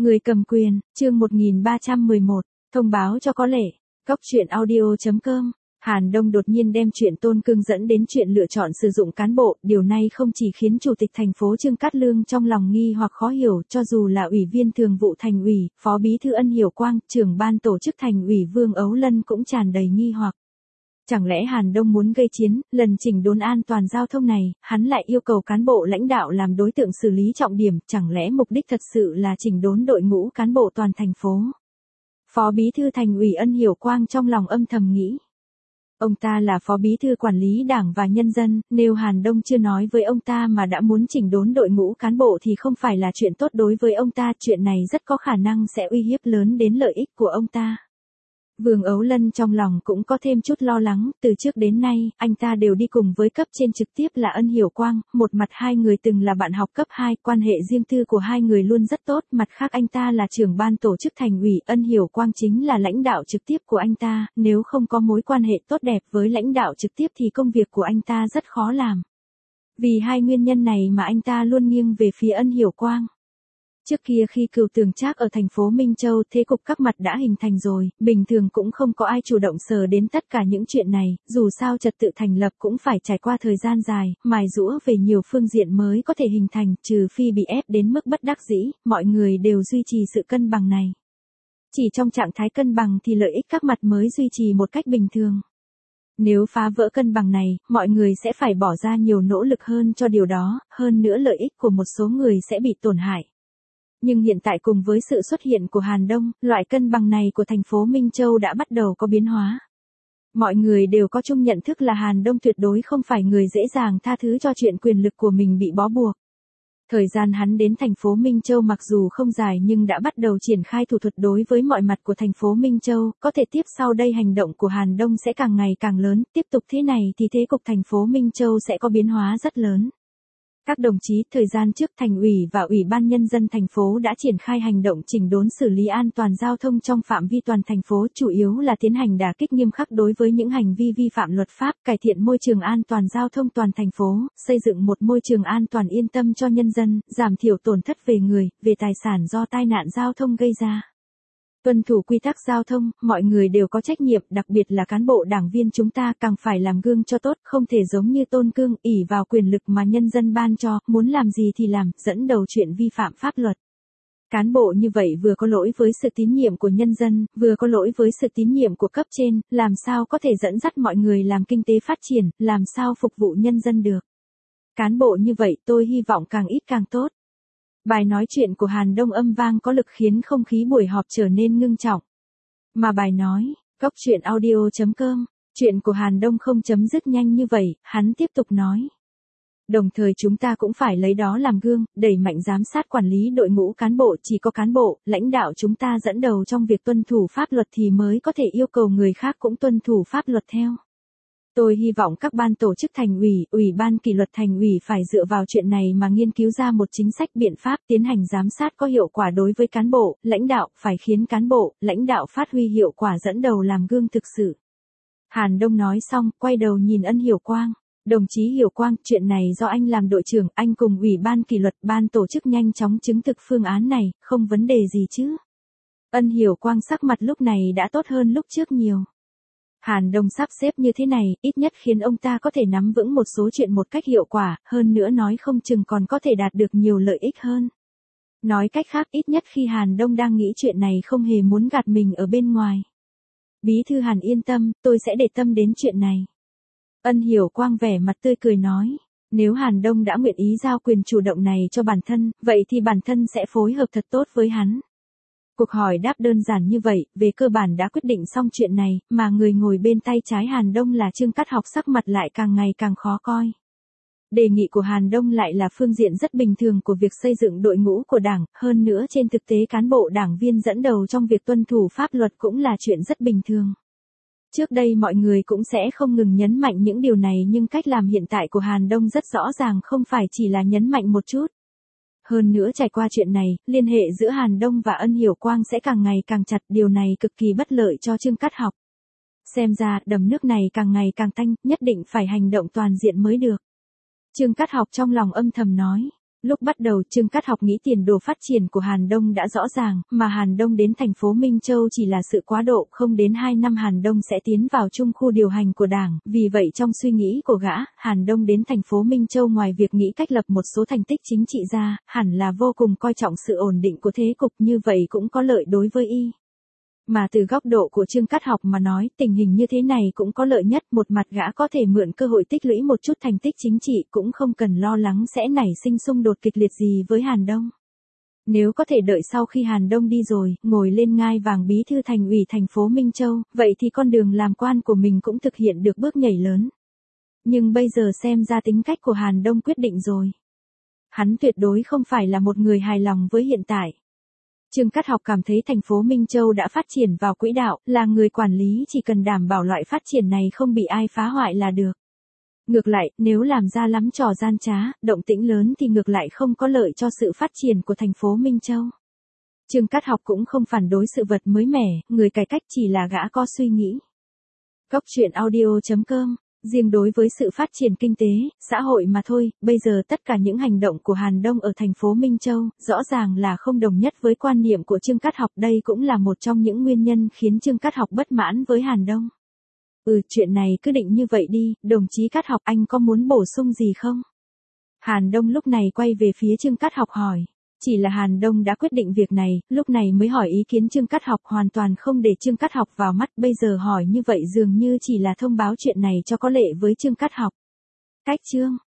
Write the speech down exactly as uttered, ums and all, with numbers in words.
Người cầm quyền, chương một nghìn ba trăm mười một, thông báo cho có lệ. Cóc truyện audio chấm com. Hàn Đông đột nhiên đem chuyện Tôn Cương dẫn đến chuyện lựa chọn sử dụng cán bộ, điều này không chỉ khiến Chủ tịch thành phố Trương Cát Lương trong lòng nghi hoặc khó hiểu, cho dù là Ủy viên Thường vụ Thành ủy, Phó Bí thư Ân Hiểu Quang, trưởng ban tổ chức Thành ủy Vương Ấu Lân cũng tràn đầy nghi hoặc. Chẳng lẽ Hàn Đông muốn gây chiến, lần chỉnh đốn an toàn giao thông này, hắn lại yêu cầu cán bộ lãnh đạo làm đối tượng xử lý trọng điểm, chẳng lẽ mục đích thật sự là chỉnh đốn đội ngũ cán bộ toàn thành phố? Phó Bí thư Thành ủy Ân Hiểu Quang trong lòng âm thầm nghĩ. Ông ta là Phó Bí thư Quản lý Đảng và Nhân dân, nếu Hàn Đông chưa nói với ông ta mà đã muốn chỉnh đốn đội ngũ cán bộ thì không phải là chuyện tốt đối với ông ta, chuyện này rất có khả năng sẽ uy hiếp lớn đến lợi ích của ông ta. Vương Ấu Lân trong lòng cũng có thêm chút lo lắng, từ trước đến nay, anh ta đều đi cùng với cấp trên trực tiếp là Ân Hiểu Quang, một mặt hai người từng là bạn học cấp hai, quan hệ riêng tư của hai người luôn rất tốt, mặt khác anh ta là trưởng ban tổ chức Thành ủy, Ân Hiểu Quang chính là lãnh đạo trực tiếp của anh ta, nếu không có mối quan hệ tốt đẹp với lãnh đạo trực tiếp thì công việc của anh ta rất khó làm. Vì hai nguyên nhân này mà anh ta luôn nghiêng về phía Ân Hiểu Quang. Trước kia khi Cửu Tường Trác ở thành phố Minh Châu, thế cục các mặt đã hình thành rồi, bình thường cũng không có ai chủ động sờ đến tất cả những chuyện này, dù sao trật tự thành lập cũng phải trải qua thời gian dài, mài giũa về nhiều phương diện mới có thể hình thành, trừ phi bị ép đến mức bất đắc dĩ, mọi người đều duy trì sự cân bằng này. Chỉ trong trạng thái cân bằng thì lợi ích các mặt mới duy trì một cách bình thường. Nếu phá vỡ cân bằng này, mọi người sẽ phải bỏ ra nhiều nỗ lực hơn cho điều đó, hơn nữa lợi ích của một số người sẽ bị tổn hại. Nhưng hiện tại cùng với sự xuất hiện của Hàn Đông, loại cân bằng này của thành phố Minh Châu đã bắt đầu có biến hóa. Mọi người đều có chung nhận thức là Hàn Đông tuyệt đối không phải người dễ dàng tha thứ cho chuyện quyền lực của mình bị bó buộc. Thời gian hắn đến thành phố Minh Châu mặc dù không dài nhưng đã bắt đầu triển khai thủ thuật đối với mọi mặt của thành phố Minh Châu, có thể tiếp sau đây hành động của Hàn Đông sẽ càng ngày càng lớn, tiếp tục thế này thì thế cục thành phố Minh Châu sẽ có biến hóa rất lớn. Các đồng chí, thời gian trước Thành ủy và Ủy ban Nhân dân thành phố đã triển khai hành động chỉnh đốn xử lý an toàn giao thông trong phạm vi toàn thành phố, chủ yếu là tiến hành đả kích nghiêm khắc đối với những hành vi vi phạm luật pháp, cải thiện môi trường an toàn giao thông toàn thành phố, xây dựng một môi trường an toàn yên tâm cho nhân dân, giảm thiểu tổn thất về người, về tài sản do tai nạn giao thông gây ra. Tuân thủ quy tắc giao thông, mọi người đều có trách nhiệm, đặc biệt là cán bộ đảng viên chúng ta càng phải làm gương cho tốt, không thể giống như Tôn Cương, ỷ vào quyền lực mà nhân dân ban cho, muốn làm gì thì làm, dẫn đầu chuyện vi phạm pháp luật. Cán bộ như vậy vừa có lỗi với sự tín nhiệm của nhân dân, vừa có lỗi với sự tín nhiệm của cấp trên, làm sao có thể dẫn dắt mọi người làm kinh tế phát triển, làm sao phục vụ nhân dân được. Cán bộ như vậy tôi hy vọng càng ít càng tốt. Bài nói chuyện của Hàn Đông âm vang có lực khiến không khí buổi họp trở nên ngưng trọng. Mà bài nói, cóc truyện audio chấm com, chuyện của Hàn Đông không chấm dứt nhanh như vậy, hắn tiếp tục nói. Đồng thời chúng ta cũng phải lấy đó làm gương, đẩy mạnh giám sát quản lý đội ngũ cán bộ, chỉ có cán bộ, lãnh đạo chúng ta dẫn đầu trong việc tuân thủ pháp luật thì mới có thể yêu cầu người khác cũng tuân thủ pháp luật theo. Tôi hy vọng các ban tổ chức Thành ủy, Ủy ban kỷ luật Thành ủy phải dựa vào chuyện này mà nghiên cứu ra một chính sách biện pháp tiến hành giám sát có hiệu quả đối với cán bộ, lãnh đạo, phải khiến cán bộ, lãnh đạo phát huy hiệu quả dẫn đầu làm gương thực sự. Hàn Đông nói xong, quay đầu nhìn Ân Hiểu Quang. Đồng chí Hiểu Quang, chuyện này do anh làm đội trưởng, anh cùng Ủy ban kỷ luật, ban tổ chức nhanh chóng chứng thực phương án này, không vấn đề gì chứ. Ân Hiểu Quang sắc mặt lúc này đã tốt hơn lúc trước nhiều. Hàn Đông sắp xếp như thế này, ít nhất khiến ông ta có thể nắm vững một số chuyện một cách hiệu quả, hơn nữa nói không chừng còn có thể đạt được nhiều lợi ích hơn. Nói cách khác, ít nhất khi Hàn Đông đang nghĩ chuyện này không hề muốn gạt mình ở bên ngoài. Bí thư Hàn yên tâm, tôi sẽ để tâm đến chuyện này. Ân Hiểu Quang vẻ mặt tươi cười nói, nếu Hàn Đông đã nguyện ý giao quyền chủ động này cho bản thân, vậy thì bản thân sẽ phối hợp thật tốt với hắn. Cuộc hỏi đáp đơn giản như vậy, về cơ bản đã quyết định xong chuyện này, mà người ngồi bên tay trái Hàn Đông là Trương Cát Học sắc mặt lại càng ngày càng khó coi. Đề nghị của Hàn Đông lại là phương diện rất bình thường của việc xây dựng đội ngũ của Đảng, hơn nữa trên thực tế cán bộ đảng viên dẫn đầu trong việc tuân thủ pháp luật cũng là chuyện rất bình thường. Trước đây mọi người cũng sẽ không ngừng nhấn mạnh những điều này nhưng cách làm hiện tại của Hàn Đông rất rõ ràng không phải chỉ là nhấn mạnh một chút. Hơn nữa trải qua chuyện này, liên hệ giữa Hàn Đông và Ân Hiểu Quang sẽ càng ngày càng chặt, điều này cực kỳ bất lợi cho Trương Cát Học. Xem ra, đầm nước này càng ngày càng tanh, nhất định phải hành động toàn diện mới được. Trương Cát Học trong lòng âm thầm nói, Lúc bắt đầu Trương Cát Học nghĩ tiền đồ phát triển của Hàn Đông đã rõ ràng, mà Hàn Đông đến thành phố Minh Châu chỉ là sự quá độ, không đến hai năm Hàn Đông sẽ tiến vào trung khu điều hành của Đảng, vì vậy trong suy nghĩ của gã, Hàn Đông đến thành phố Minh Châu ngoài việc nghĩ cách lập một số thành tích chính trị ra, hẳn là vô cùng coi trọng sự ổn định của thế cục, như vậy cũng có lợi đối với y. Mà từ góc độ của Trương Cát Học mà nói, tình hình như thế này cũng có lợi nhất, một mặt gã có thể mượn cơ hội tích lũy một chút thành tích chính trị, cũng không cần lo lắng sẽ nảy sinh xung đột kịch liệt gì với Hàn Đông. Nếu có thể đợi sau khi Hàn Đông đi rồi, ngồi lên ngai vàng bí thư thành ủy thành phố Minh Châu, vậy thì con đường làm quan của mình cũng thực hiện được bước nhảy lớn. Nhưng bây giờ xem ra tính cách của Hàn Đông quyết định rồi. Hắn tuyệt đối không phải là một người hài lòng với hiện tại. Trương Cát Học cảm thấy thành phố Minh Châu đã phát triển vào quỹ đạo, là người quản lý chỉ cần đảm bảo loại phát triển này không bị ai phá hoại là được. Ngược lại, nếu làm ra lắm trò gian trá, động tĩnh lớn thì ngược lại không có lợi cho sự phát triển của thành phố Minh Châu. Trương Cát Học cũng không phản đối sự vật mới mẻ, người cải cách chỉ là gã có suy nghĩ. Góc truyện audio chấm com. Riêng đối với sự phát triển kinh tế, xã hội mà thôi, bây giờ tất cả những hành động của Hàn Đông ở thành phố Minh Châu, rõ ràng là không đồng nhất với quan niệm của Trương Cát Học, đây cũng là một trong những nguyên nhân khiến Trương Cát Học bất mãn với Hàn Đông. Ừ, chuyện này cứ định như vậy đi, đồng chí Cát Học, anh có muốn bổ sung gì không? Hàn Đông lúc này quay về phía Trương Cát Học hỏi. Chỉ là Hàn Đông đã quyết định việc này, lúc này mới hỏi ý kiến Trương Cát Học, hoàn toàn không để Trương Cát Học vào mắt, bây giờ hỏi như vậy dường như chỉ là thông báo chuyện này cho có lệ với Trương Cát Học. Cách chương